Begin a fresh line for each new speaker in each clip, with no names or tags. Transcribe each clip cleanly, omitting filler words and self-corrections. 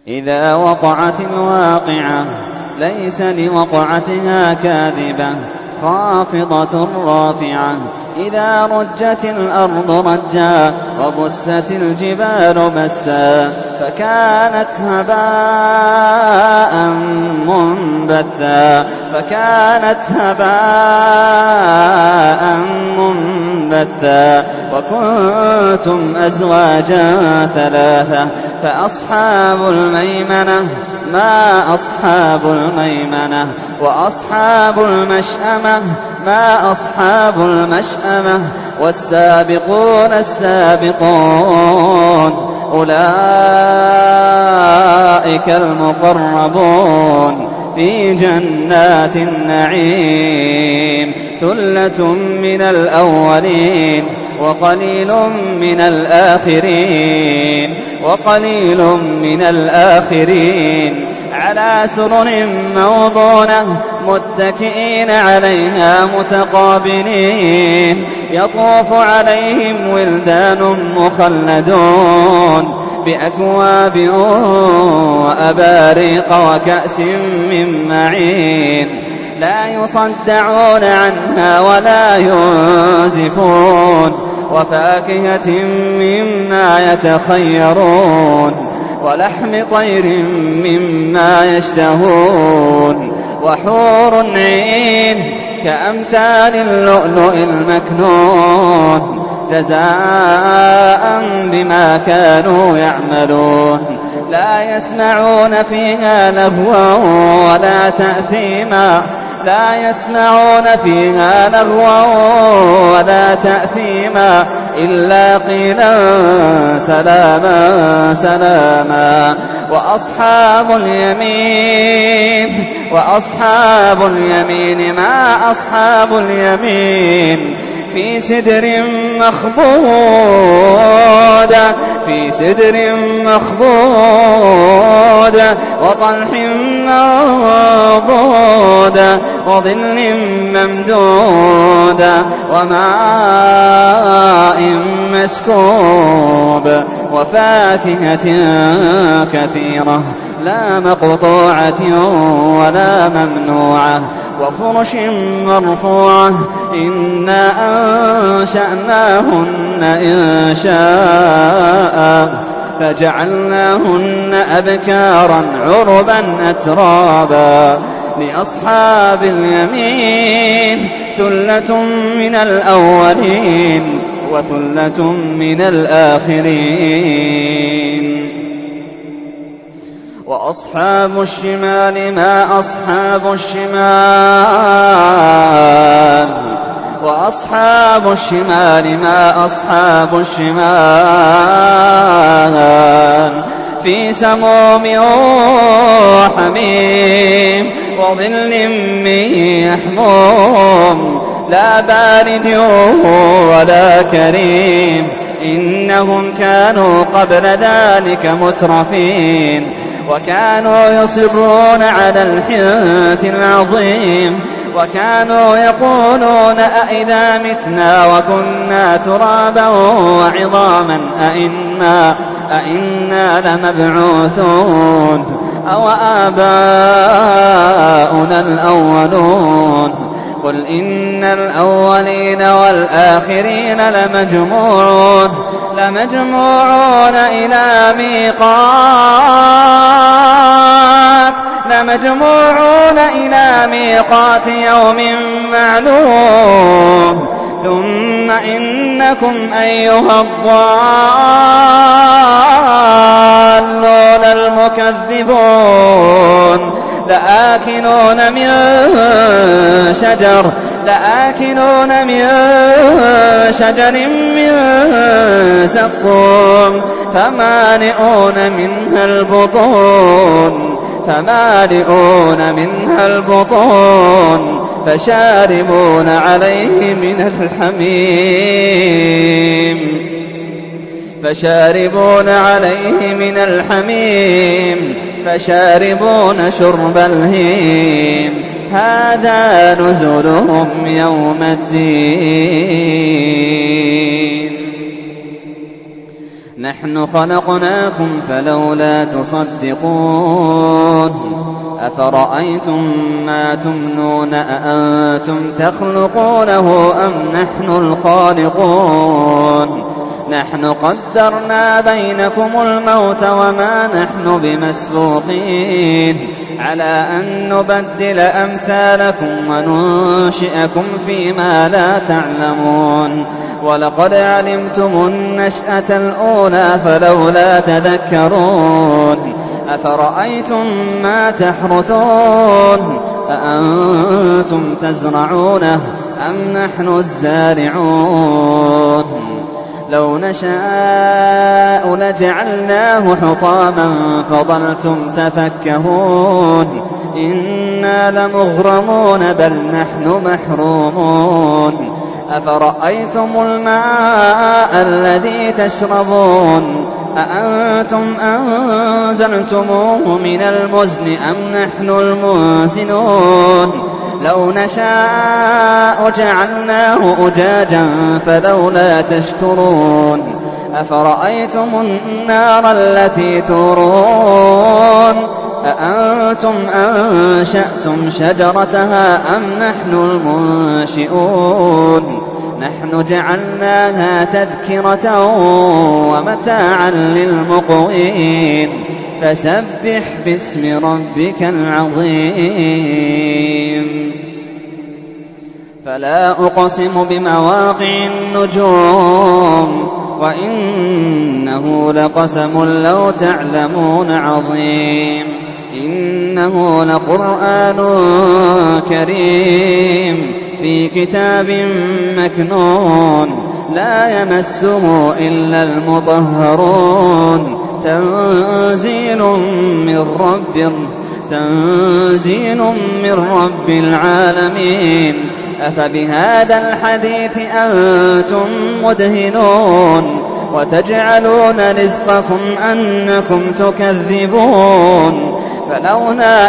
إذا وقعت الواقعة ليس لوقعتها كاذبة خافضة رافعة إذا رجت الأرض رجا وبست الجبال بسا فكانت هباء منبثا وكنتم أزواجا ثلاثة فأصحاب الميمنة ما أصحاب الميمنة وأصحاب المشأمة ما أصحاب المشأمة والسابقون السابقون أولئك المقربون في جنات النعيم ثلة من الأولين وقليل من الآخرين على سرر موضونة متكئين عليها متقابلين يطوف عليهم ولدان مخلدون بأكواب وأباريق وكأس من معين لا يصدعون عنها ولا ينزفون وفاكهة مما يتخيرون ولحم طير مما يشتهون وحور عين كأمثال اللؤلؤ المكنون جزاء بما كانوا يعملون لا يسمعون فيها لغوا ولا تأثيما إلا قيلا سلاما وأصحاب اليمين ما أصحاب اليمين في سدر مخضود وطلح منضود وظل ممدود وماء مسكوب وفاكهة كثيرة لا مقطوعة ولا ممنوعة وفرش مرفوعة إنا أنشأناهن إنشاء فجعلناهن أبكارا عربا أترابا لأصحاب اليمين ثلة من الأولين وثلة من الآخرين وأصحاب الشمال ما أصحاب الشمال في سموم وحميم وظل من يحموم لا بارد ولا كريم إنهم كانوا قبل ذلك مترفين وكانوا يصرون على الحنث العظيم وكانوا يقولون أئذا متنا وكنا ترابا وعظاما أئنا لمبعوثون أو آباؤنا الأولون قل إن الأولين والآخرين لمجموعون إلى ميقات يوم معلوم ثم إنكم أيها الضالون المكذبون لآكلون من شجر من زقوم فمالئون منها البطون فشاربون عليه من الحميم فشاربون شرب الهيم هذا نزلهم يوم الدين نحن خلقناكم فلولا تصدقون أفرأيتم ما تمنون أأنتم تخلقونه أم نحن الخالقون نحن قدرنا بينكم الموت وما نحن بمسبوقين على أن نبدل أمثالكم وننشئكم فيما لا تعلمون ولقد علمتم النشأة الأولى فلولا تذكرون أفرأيتم ما تحرثون أأنتم تزرعونه أم نحن الزارعون لو نشاء لجعلناه حطاما فظلتم تفكهون إنا لمغرمون بل نحن محرومون أفرأيتم الماء الذي تشربون أأنتم أنزلتموه من المزن أم نحن المنزلون لو نشاء جعلناه أجاجا فلولا تشكرون أفرأيتم النار التي تورون أأنتم أنشأتم شجرتها أم نحن المنشئون نحن جعلناها تذكرة ومتاعا للمقوين فسبح باسم ربك العظيم فلا أقسم بمواقع النجوم وإنه لقسم لو تعلمون عظيم إنه لقرآن كريم في كتاب مكنون لا يمسه إلا المطهرون تنزيل من رب العالمين أفبهذا الحديث أنتم مدهنون وتجعلون رزقكم أنكم تكذبون فلولا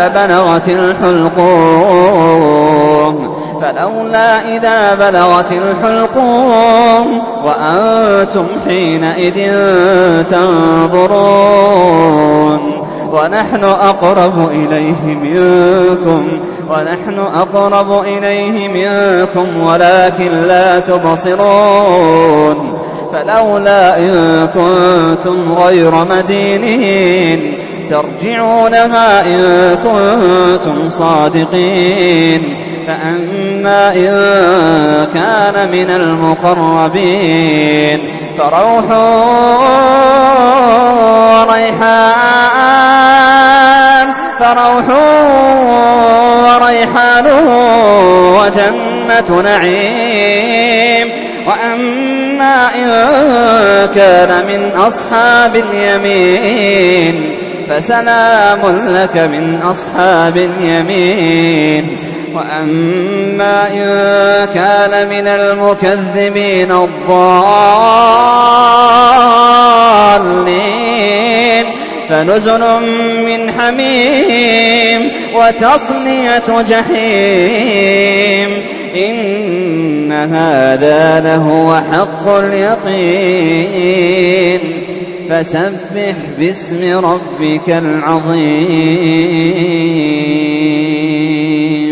إذا بلغت الحلقوم وأنتم حينئذ تنظرون ونحن أقرب إليه منكم ولكن لا تبصرون فلولا إن كنتم غير مدينين ترجعونها إن كنتم صادقين فأما إن كان من المقربين فروح وريحان وجنة نعيم وأما إن كان من أصحاب اليمين فسلام لك من أصحاب اليمين وأما إن كان من المكذبين الضالين فنزل من حميم وتصلية جحيم إن هذا لهو حق اليقين فسبح باسم ربك العظيم